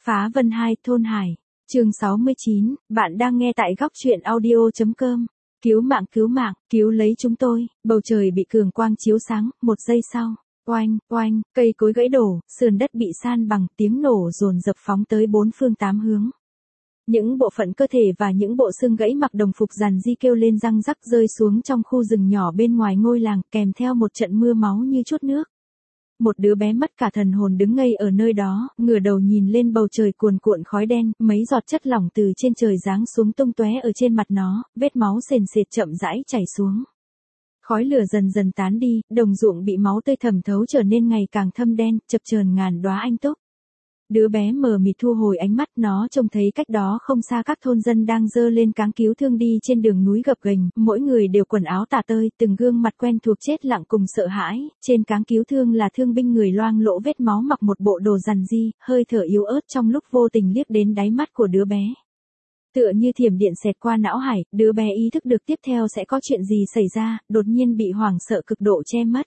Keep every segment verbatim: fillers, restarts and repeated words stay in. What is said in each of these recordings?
Phá Vân hai Thôn Hải, chương sáu mươi chín, bạn đang nghe tại góc truyện audio.com. Cứu mạng cứu mạng, cứu lấy chúng tôi, bầu trời bị cường quang chiếu sáng, một giây sau, oanh, oanh, cây cối gãy đổ, sườn đất bị san bằng, tiếng nổ dồn dập phóng tới bốn phương tám hướng. Những bộ phận cơ thể và những bộ xương gãy mặc đồng phục rằn ri kêu lên răng rắc rơi xuống trong khu rừng nhỏ bên ngoài ngôi làng, kèm theo một trận mưa máu như chút nước. Một đứa bé mất cả thần hồn đứng ngây ở nơi đó, ngửa đầu nhìn lên bầu trời cuồn cuộn khói đen, mấy giọt chất lỏng từ trên trời giáng xuống tung tóe ở trên mặt nó, vết máu sền sệt chậm rãi chảy xuống. Khói lửa dần dần tán đi, đồng ruộng bị máu tươi thẩm thấu trở nên ngày càng thâm đen, chập chờn ngàn đóa anh túc. Đứa bé mờ mịt thu hồi ánh mắt, nó trông thấy cách đó không xa các thôn dân đang dơ lên cáng cứu thương đi trên đường núi gập ghềnh, mỗi người đều quần áo tả tơi, từng gương mặt quen thuộc chết lặng cùng sợ hãi, trên cáng cứu thương là thương binh người loang lỗ vết máu mặc một bộ đồ rằn ri, hơi thở yếu ớt trong lúc vô tình liếc đến đáy mắt của đứa bé. Tựa như thiểm điện xẹt qua não hải, đứa bé ý thức được tiếp theo sẽ có chuyện gì xảy ra, đột nhiên bị hoảng sợ cực độ che mất.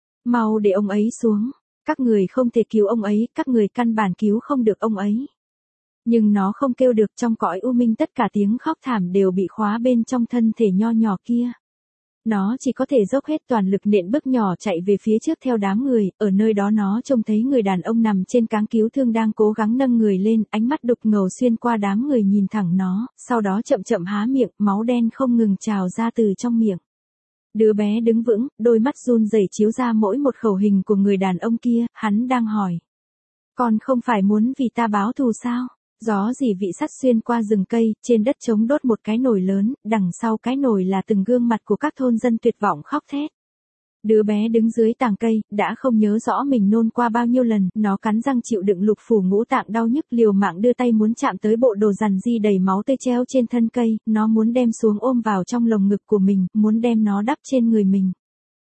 Mau để ông ấy xuống. Các người không thể cứu ông ấy, các người căn bản cứu không được ông ấy. Nhưng nó không kêu được, trong cõi u minh tất cả tiếng khóc thảm đều bị khóa bên trong thân thể nho nhỏ kia. Nó chỉ có thể dốc hết toàn lực nện bước nhỏ chạy về phía trước theo đám người, ở nơi đó nó trông thấy người đàn ông nằm trên cáng cứu thương đang cố gắng nâng người lên, ánh mắt đục ngầu xuyên qua đám người nhìn thẳng nó, sau đó chậm chậm há miệng, máu đen không ngừng trào ra từ trong miệng. Đứa bé đứng vững, đôi mắt run rẩy chiếu ra mỗi một khẩu hình của người đàn ông kia, hắn đang hỏi. Con không phải muốn vì ta báo thù sao? Gió dỉ vị sắt xuyên qua rừng cây, trên đất trống đốt một cái nồi lớn, đằng sau cái nồi là từng gương mặt của các thôn dân tuyệt vọng khóc thét. Đứa bé đứng dưới tàng cây, đã không nhớ rõ mình nôn qua bao nhiêu lần, nó cắn răng chịu đựng lục phủ ngũ tạng đau nhức liều mạng đưa tay muốn chạm tới bộ đồ rằn ri đầy máu tươi treo trên thân cây, nó muốn đem xuống ôm vào trong lồng ngực của mình, muốn đem nó đắp trên người mình.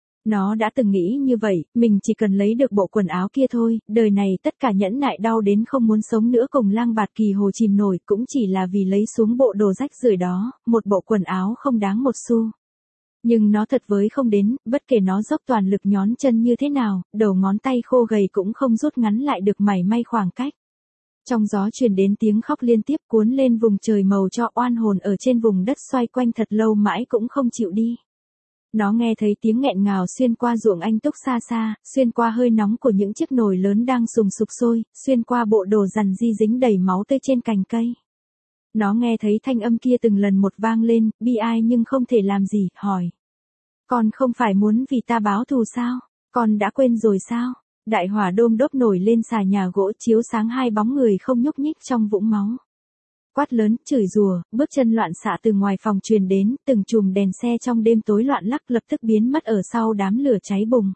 Nó đã từng nghĩ như vậy, mình chỉ cần lấy được bộ quần áo kia thôi, đời này tất cả nhẫn nại đau đến không muốn sống nữa cùng Lang Bạt Kỳ Hồ chìm nổi cũng chỉ là vì lấy xuống bộ đồ rách rưởi đó, một bộ quần áo không đáng một xu. Nhưng nó thật với không đến, bất kể nó dốc toàn lực nhón chân như thế nào, đầu ngón tay khô gầy cũng không rút ngắn lại được mảy may khoảng cách. Trong gió truyền đến tiếng khóc liên tiếp cuốn lên vùng trời màu cho oan hồn ở trên vùng đất xoay quanh thật lâu mãi cũng không chịu đi. Nó nghe thấy tiếng nghẹn ngào xuyên qua ruộng anh túc xa xa, xuyên qua hơi nóng của những chiếc nồi lớn đang sùng sục sôi, xuyên qua bộ đồ rằn ri dính đầy máu tươi trên cành cây. Nó nghe thấy thanh âm kia từng lần một vang lên, bi ai nhưng không thể làm gì, hỏi. Con không phải muốn vì ta báo thù sao? Con đã quên rồi sao? Đại hỏa đôm đốp nổi lên xà nhà gỗ chiếu sáng hai bóng người không nhúc nhích trong vũng máu. Quát lớn, chửi rủa, bước chân loạn xạ từ ngoài phòng truyền đến, từng chùm đèn xe trong đêm tối loạn lắc lập tức biến mất ở sau đám lửa cháy bùng.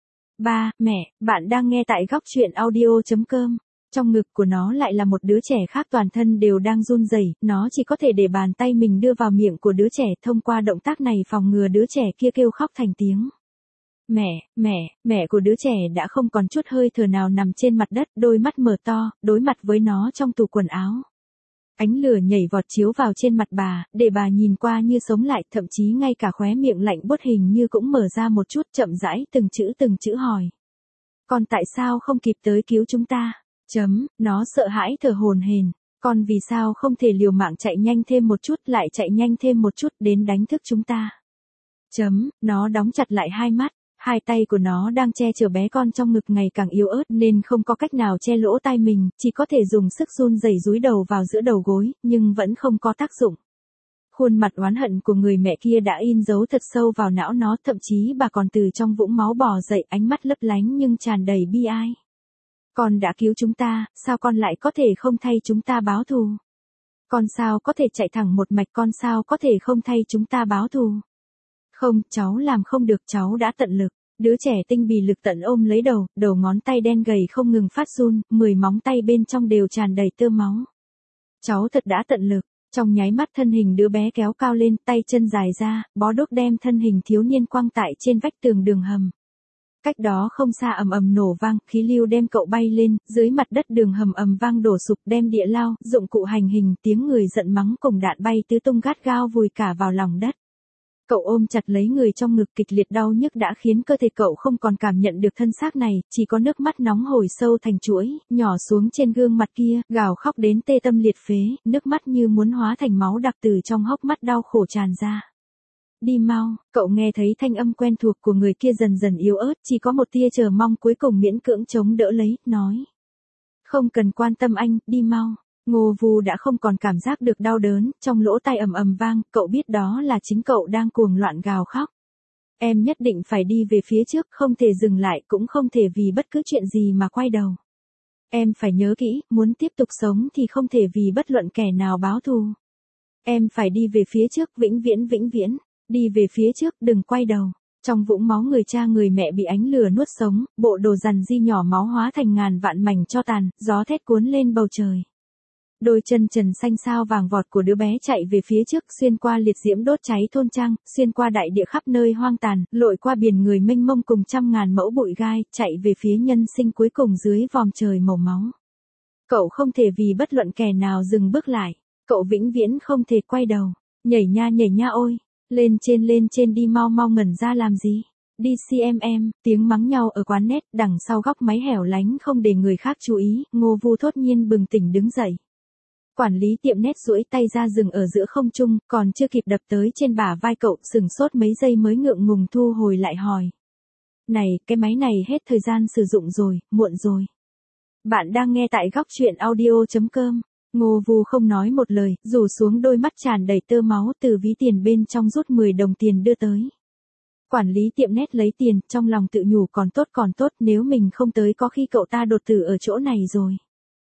Ba, mẹ, bạn đang nghe tại góc truyện audio.com. Trong ngực của nó lại là một đứa trẻ khác, toàn thân đều đang run rẩy, nó chỉ có thể để bàn tay mình đưa vào miệng của đứa trẻ, thông qua động tác này phòng ngừa đứa trẻ kia kêu khóc thành tiếng. Mẹ, mẹ, mẹ của đứa trẻ đã không còn chút hơi thở nào nằm trên mặt đất, đôi mắt mở to, đối mặt với nó trong tủ quần áo. Ánh lửa nhảy vọt chiếu vào trên mặt bà, để bà nhìn qua như sống lại, thậm chí ngay cả khóe miệng lạnh buốt hình như cũng mở ra một chút, chậm rãi từng chữ từng chữ hỏi. Con tại sao không kịp tới cứu chúng ta? Chấm, nó sợ hãi thở hổn hển. Con vì sao không thể liều mạng chạy nhanh thêm một chút, lại chạy nhanh thêm một chút đến đánh thức chúng ta? Chấm, nó đóng chặt lại hai mắt. Hai tay của nó đang che chở bé con trong ngực ngày càng yếu ớt nên không có cách nào che lỗ tai mình, chỉ có thể dùng sức run rẩy dúi đầu vào giữa đầu gối, nhưng vẫn không có tác dụng. Khuôn mặt oán hận của người mẹ kia đã in dấu thật sâu vào não nó, thậm chí bà còn từ trong vũng máu bò dậy, ánh mắt lấp lánh nhưng tràn đầy bi ai. Con đã cứu chúng ta, sao con lại có thể không thay chúng ta báo thù? Con sao có thể chạy thẳng một mạch, con sao có thể không thay chúng ta báo thù? Không, cháu làm không được, cháu đã tận lực. Đứa trẻ tinh bì lực tận ôm lấy đầu, đầu ngón tay đen gầy không ngừng phát run, mười móng tay bên trong đều tràn đầy tơ máu. Cháu thật đã tận lực. Trong nháy mắt thân hình đứa bé kéo cao lên, tay chân dài ra, bó đuốc đem thân hình thiếu niên quăng tại trên vách tường đường hầm. Cách đó không xa ầm ầm nổ vang, khí lưu đem cậu bay lên, dưới mặt đất đường hầm ầm vang đổ sụp, đem địa lao, dụng cụ hành hình, tiếng người giận mắng cùng đạn bay tứ tung gắt gao vùi cả vào lòng đất. Cậu ôm chặt lấy người trong ngực, kịch liệt đau nhức đã khiến cơ thể cậu không còn cảm nhận được thân xác này, chỉ có nước mắt nóng hổi sâu thành chuỗi, nhỏ xuống trên gương mặt kia, gào khóc đến tê tâm liệt phế, nước mắt như muốn hóa thành máu đặc từ trong hốc mắt đau khổ tràn ra. Đi mau, cậu nghe thấy thanh âm quen thuộc của người kia dần dần yếu ớt, chỉ có một tia chờ mong cuối cùng miễn cưỡng chống đỡ lấy, nói. Không cần quan tâm anh, đi mau. Ngô Vu đã không còn cảm giác được đau đớn, trong lỗ tai ầm ầm vang, cậu biết đó là chính cậu đang cuồng loạn gào khóc. Em nhất định phải đi về phía trước, không thể dừng lại, cũng không thể vì bất cứ chuyện gì mà quay đầu. Em phải nhớ kỹ, muốn tiếp tục sống thì không thể vì bất luận kẻ nào báo thù. Em phải đi về phía trước, vĩnh viễn vĩnh viễn, đi về phía trước, đừng quay đầu. Trong vũng máu người cha người mẹ bị ánh lửa nuốt sống, bộ đồ dằn di nhỏ máu hóa thành ngàn vạn mảnh tro tàn, gió thét cuốn lên bầu trời. Đôi chân trần xanh sao vàng vọt của đứa bé chạy về phía trước, xuyên qua liệt diễm đốt cháy thôn trang, xuyên qua đại địa khắp nơi hoang tàn, lội qua biển người mênh mông cùng trăm ngàn mẫu bụi gai, chạy về phía nhân sinh cuối cùng dưới vòm trời màu máu. Cậu không thể vì bất luận kẻ nào dừng bước lại, cậu vĩnh viễn không thể quay đầu. Nhảy nha nhảy nha ôi, lên trên lên trên đi mau mau, ngẩn ra làm gì? Đi xem em, tiếng mắng nhau ở quán net, đằng sau góc máy hẻo lánh không để người khác chú ý, Ngô Vu thốt nhiên bừng tỉnh đứng dậy. Quản lý tiệm nét duỗi tay ra dừng ở giữa không trung, còn chưa kịp đập tới trên bả vai cậu, sừng sốt mấy giây mới ngượng ngùng thu hồi lại hỏi. Này, cái máy này hết thời gian sử dụng rồi, muộn rồi. Bạn đang nghe tại góc chuyện audio chấm com. Ngô Vu không nói một lời, rủ xuống đôi mắt tràn đầy tơ máu, từ ví tiền bên trong rút mười đồng tiền đưa tới. Quản lý tiệm nét lấy tiền, trong lòng tự nhủ còn tốt còn tốt, nếu mình không tới có khi cậu ta đột tử ở chỗ này rồi.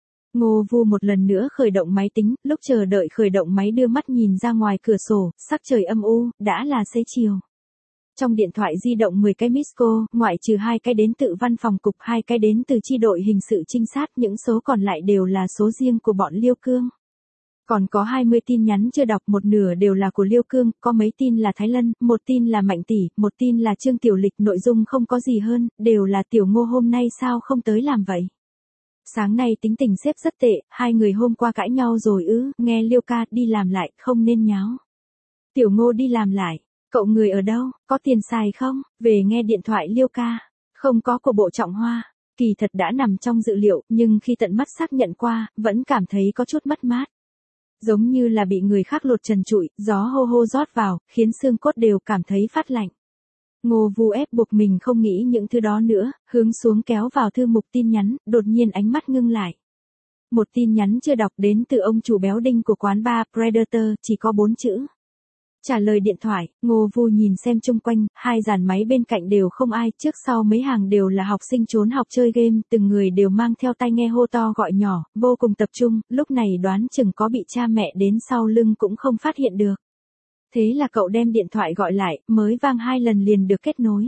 Ngô Vu một lần nữa khởi động máy tính, lúc chờ đợi khởi động máy đưa mắt nhìn ra ngoài cửa sổ, sắc trời âm u, đã là xế chiều. Trong điện thoại di động mười cái miss call, ngoại trừ hai cái đến từ văn phòng cục, hai cái đến từ chi đội hình sự trinh sát, những số còn lại đều là số riêng của bọn Liêu Cương. Còn có hai mươi tin nhắn chưa đọc, một nửa đều là của Liêu Cương, có mấy tin là Thái Lân, một tin là Mạnh Tỷ, một tin là Trương Tiểu Lịch, nội dung không có gì hơn, đều là Tiểu Ngô hôm nay sao không tới làm vậy? Sáng nay tính tình sếp rất tệ, hai người hôm qua cãi nhau rồi ư, nghe Liêu ca đi làm lại, không nên nháo. Tiểu Ngô đi làm lại, cậu người ở đâu, có tiền xài không, về nghe điện thoại Liêu ca, không có của Bộ Trọng Hoa. Kỳ thật đã nằm trong dự liệu, nhưng khi tận mắt xác nhận qua, vẫn cảm thấy có chút mất mát. Giống như là bị người khác lột trần trụi, gió hô hô rót vào, khiến xương cốt đều cảm thấy phát lạnh. Ngô Vu ép buộc mình không nghĩ những thứ đó nữa, hướng xuống kéo vào thư mục tin nhắn, đột nhiên ánh mắt ngưng lại. Một tin nhắn chưa đọc đến từ ông chủ béo đinh của quán bar Predator, chỉ có bốn chữ. Trả lời điện thoại, Ngô Vu nhìn xem chung quanh, hai dàn máy bên cạnh đều không ai, trước sau mấy hàng đều là học sinh trốn học chơi game, từng người đều mang theo tai nghe hô to gọi nhỏ, vô cùng tập trung, lúc này đoán chừng có bị cha mẹ đến sau lưng cũng không phát hiện được. Thế là cậu đem điện thoại gọi lại, mới vang hai lần liền được kết nối.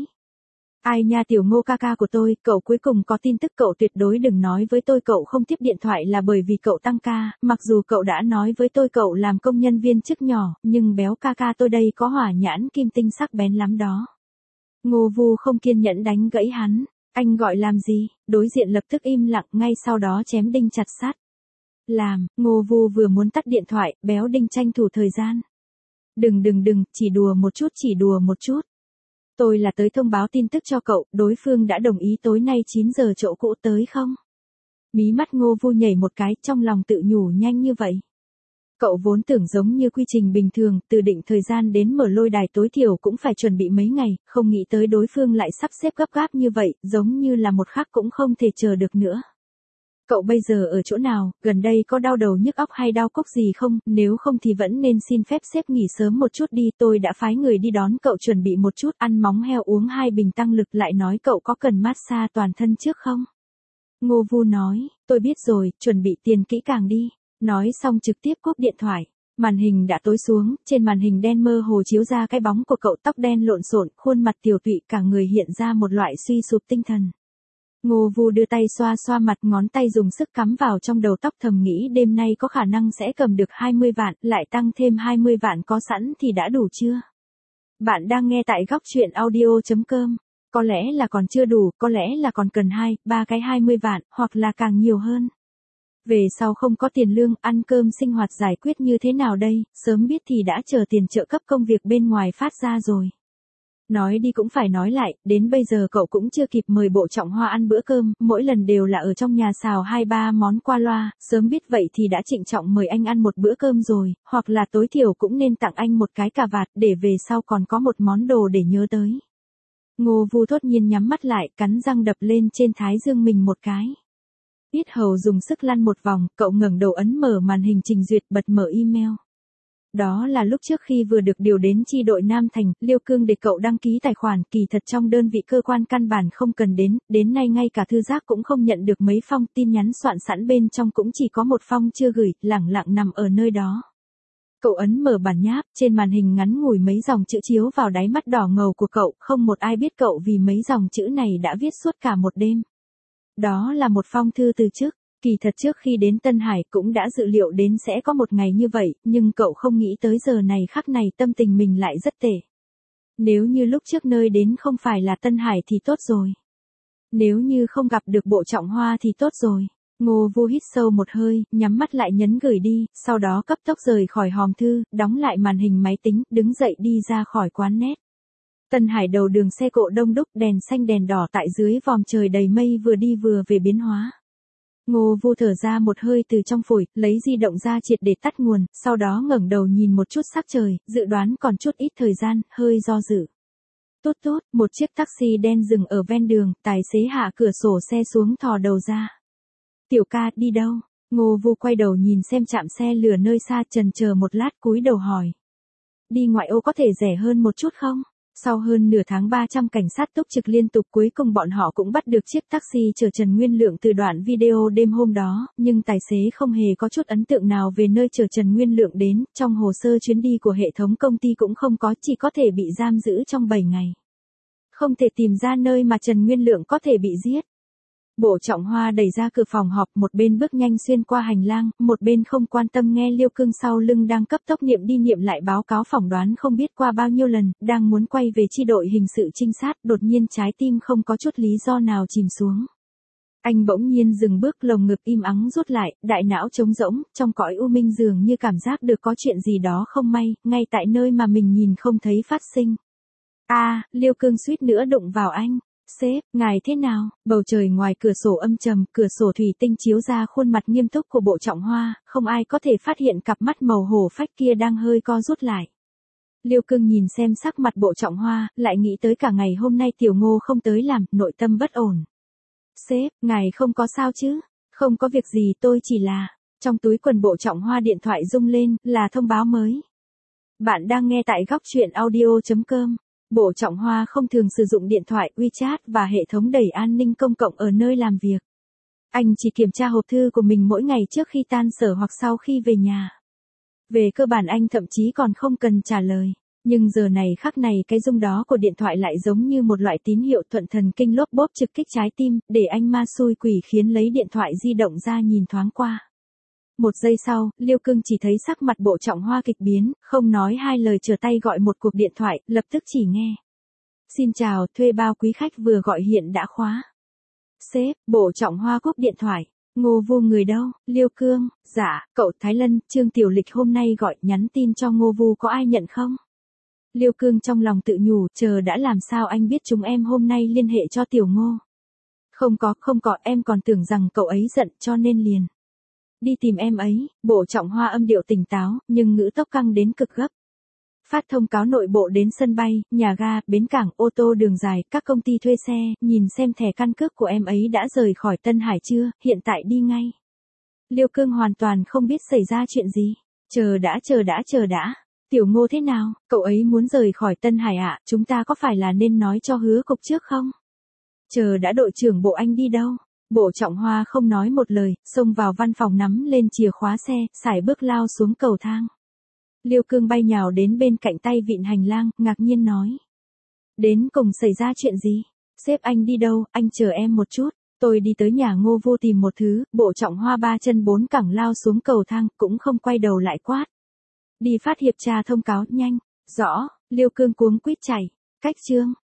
Ai nha Tiểu Ngô ca ca của tôi, cậu cuối cùng có tin tức, cậu tuyệt đối đừng nói với tôi cậu không tiếp điện thoại là bởi vì cậu tăng ca, mặc dù cậu đã nói với tôi cậu làm công nhân viên chức nhỏ, nhưng béo ca ca tôi đây có hỏa nhãn kim tinh sắc bén lắm đó. Ngô Vu không kiên nhẫn đánh gãy hắn, anh gọi làm gì, đối diện lập tức im lặng, ngay sau đó chém đinh chặt sắt. Làm, Ngô Vu vừa muốn tắt điện thoại, béo đinh tranh thủ thời gian. Đừng đừng đừng, chỉ đùa một chút chỉ đùa một chút. Tôi là tới thông báo tin tức cho cậu, đối phương đã đồng ý tối nay chín giờ chỗ cũ tới không? Mí mắt Ngô Vu nhảy một cái, trong lòng tự nhủ nhanh như vậy. Cậu vốn tưởng giống như quy trình bình thường, từ định thời gian đến mở lôi đài tối thiểu cũng phải chuẩn bị mấy ngày, không nghĩ tới đối phương lại sắp xếp gấp gáp như vậy, giống như là một khắc cũng không thể chờ được nữa. Cậu bây giờ ở chỗ nào, gần đây có đau đầu nhức óc hay đau cốc gì không, nếu không thì vẫn nên xin phép sếp nghỉ sớm một chút đi, tôi đã phái người đi đón cậu chuẩn bị một chút, ăn móng heo uống hai bình tăng lực, lại nói cậu có cần massage toàn thân trước không? Ngô Vu nói, tôi biết rồi, chuẩn bị tiền kỹ càng đi, nói xong trực tiếp cúp điện thoại. Màn hình đã tối xuống, trên màn hình đen mơ hồ chiếu ra cái bóng của cậu, tóc đen lộn xộn, khuôn mặt tiều tụy, cả người hiện ra một loại suy sụp tinh thần. Ngô Vu đưa tay xoa xoa mặt, ngón tay dùng sức cắm vào trong đầu tóc, thầm nghĩ đêm nay có khả năng sẽ cầm được hai mươi vạn, lại tăng thêm hai mươi vạn có sẵn thì đã đủ chưa? Bạn đang nghe tại góc chuyện audio chấm com. Có lẽ là còn chưa đủ, có lẽ là còn cần hai, ba cái hai mươi vạn, hoặc là càng nhiều hơn. Về sau không có tiền lương, ăn cơm sinh hoạt giải quyết như thế nào đây, sớm biết thì đã chờ tiền trợ cấp công việc bên ngoài phát ra rồi. Nói đi cũng phải nói lại, đến bây giờ cậu cũng chưa kịp mời Bộ Trọng Hoa ăn bữa cơm, mỗi lần đều là ở trong nhà xào hai ba món qua loa, sớm biết vậy thì đã trịnh trọng mời anh ăn một bữa cơm rồi, hoặc là tối thiểu cũng nên tặng anh một cái cà vạt để về sau còn có một món đồ để nhớ tới. Ngô Vu thốt nhiên nhắm mắt lại, cắn răng đập lên trên thái dương mình một cái. Yết hầu dùng sức lăn một vòng, cậu ngẩng đầu ấn mở màn hình trình duyệt, bật mở email. Đó là lúc trước khi vừa được điều đến chi đội Nam Thành, Liêu Cương để cậu đăng ký tài khoản, kỳ thật trong đơn vị cơ quan căn bản không cần đến, đến nay ngay cả thư giác cũng không nhận được mấy phong tin nhắn soạn sẵn, bên trong cũng chỉ có một phong chưa gửi, lẳng lặng nằm ở nơi đó. Cậu ấn mở bản nháp, trên màn hình ngắn ngủi mấy dòng chữ chiếu vào đáy mắt đỏ ngầu của cậu, không một ai biết cậu vì mấy dòng chữ này đã viết suốt cả một đêm. Đó là một phong thư từ chức. Kỳ thật trước khi đến Tân Hải cũng đã dự liệu đến sẽ có một ngày như vậy, nhưng cậu không nghĩ tới giờ này khắc này tâm tình mình lại rất tệ. Nếu như lúc trước nơi đến không phải là Tân Hải thì tốt rồi. Nếu như không gặp được Bộ Trọng Hoa thì tốt rồi. Ngô Vu hít sâu một hơi, nhắm mắt lại nhấn gửi đi, sau đó cấp tốc rời khỏi hòm thư, đóng lại màn hình máy tính, đứng dậy đi ra khỏi quán net. Tân Hải đầu đường xe cộ đông đúc, đèn xanh đèn đỏ tại dưới vòm trời đầy mây vừa đi vừa về biến hóa. Ngô Vu thở ra một hơi từ trong phổi, lấy di động ra triệt để tắt nguồn, sau đó ngẩng đầu nhìn một chút sắc trời, dự đoán còn chút ít thời gian, hơi do dự. Tốt tốt, một chiếc taxi đen dừng ở ven đường, tài xế hạ cửa sổ xe xuống thò đầu ra. Tiểu ca, đi đâu? Ngô Vu quay đầu nhìn xem trạm xe lửa nơi xa, chần chờ một lát cúi đầu hỏi. Đi ngoại ô có thể rẻ hơn một chút không? Sau hơn nửa tháng ba trăm cảnh sát túc trực liên tục, cuối cùng bọn họ cũng bắt được chiếc taxi chở Trần Nguyên Lượng từ đoạn video đêm hôm đó, nhưng tài xế không hề có chút ấn tượng nào về nơi chở Trần Nguyên Lượng đến, trong hồ sơ chuyến đi của hệ thống công ty cũng không có, chỉ có thể bị giam giữ trong bảy ngày. Không thể tìm ra nơi mà Trần Nguyên Lượng có thể bị giết. Bộ Trọng Hoa đẩy ra cửa phòng họp, một bên bước nhanh xuyên qua hành lang, một bên không quan tâm nghe Liêu Cương sau lưng đang cấp tốc niệm đi niệm lại báo cáo phỏng đoán không biết qua bao nhiêu lần, đang muốn quay về chi đội hình sự trinh sát, đột nhiên trái tim không có chút lý do nào chìm xuống. Anh bỗng nhiên dừng bước, lồng ngực im ắng rút lại, đại não trống rỗng, trong cõi u minh dường như cảm giác được có chuyện gì đó không may, ngay tại nơi mà mình nhìn không thấy phát sinh. A, à, Liêu Cương suýt nữa đụng vào anh. Sếp, ngài thế nào? Bầu trời ngoài cửa sổ âm trầm, cửa sổ thủy tinh chiếu ra khuôn mặt nghiêm túc của Bộ Trọng Hoa, không ai có thể phát hiện cặp mắt màu hổ phách kia đang hơi co rút lại. Liêu Cương nhìn xem sắc mặt Bộ Trọng Hoa, lại nghĩ tới cả ngày hôm nay Tiểu Ngô không tới làm, nội tâm bất ổn. Sếp, ngài không có sao chứ? Không có việc gì, tôi chỉ là... Trong túi quần Bộ Trọng Hoa điện thoại rung lên, là thông báo mới. Bạn đang nghe tại góc truyện audio chấm com. Bộ Trọng Hoa không thường sử dụng điện thoại, WeChat và hệ thống đẩy an ninh công cộng ở nơi làm việc. Anh chỉ kiểm tra hộp thư của mình mỗi ngày trước khi tan sở hoặc sau khi về nhà. Về cơ bản anh thậm chí còn không cần trả lời. Nhưng giờ này khắc này cái rung đó của điện thoại lại giống như một loại tín hiệu thuận thần kinh lốp bốp trực kích trái tim, để anh ma xui quỷ khiến lấy điện thoại di động ra nhìn thoáng qua. Một giây sau, Liêu Cương chỉ thấy sắc mặt Bộ Trọng Hoa kịch biến, không nói hai lời trở tay gọi một cuộc điện thoại, lập tức chỉ nghe. Xin chào, thuê bao quý khách vừa gọi hiện đã khóa. Sếp, Bộ Trọng Hoa cúp điện thoại. Ngô Vu người đâu? Liêu Cương, dạ, cậu Thái Lân, Trương Tiểu Lịch hôm nay gọi nhắn tin cho Ngô Vu có ai nhận không? Liêu Cương trong lòng tự nhủ, chờ đã, làm sao anh biết chúng em hôm nay liên hệ cho Tiểu Ngô? Không có, không có, em còn tưởng rằng cậu ấy giận cho nên liền. Đi tìm em ấy. Bộ Trọng Hoa âm điệu tỉnh táo, nhưng ngữ tốc căng đến cực gấp. Phát thông cáo nội bộ đến sân bay, nhà ga, bến cảng, ô tô đường dài, các công ty thuê xe, nhìn xem thẻ căn cước của em ấy đã rời khỏi Tân Hải chưa, hiện tại đi ngay. Liêu Cương hoàn toàn không biết xảy ra chuyện gì. Chờ đã, chờ đã, chờ đã. Tiểu Ngô thế nào, cậu ấy muốn rời khỏi Tân Hải ạ, à? Chúng ta có phải là nên nói cho Hứa cục trước không? Chờ đã, đội trưởng Bộ anh đi đâu? Bộ Trọng Hoa không nói một lời, xông vào văn phòng nắm lên chìa khóa xe, sải bước lao xuống cầu thang. Liêu Cương bay nhào đến bên cạnh tay vịn hành lang, ngạc nhiên nói. Đến cùng xảy ra chuyện gì? Sếp anh đi đâu, anh chờ em một chút. Tôi đi tới nhà Ngô Vu tìm một thứ. Bộ Trọng Hoa ba chân bốn cẳng lao xuống cầu thang, cũng không quay đầu lại quát. Đi phát hiệp tra thông cáo, nhanh. Rõ, Liêu Cương cuống quýt chạy. Cách chương.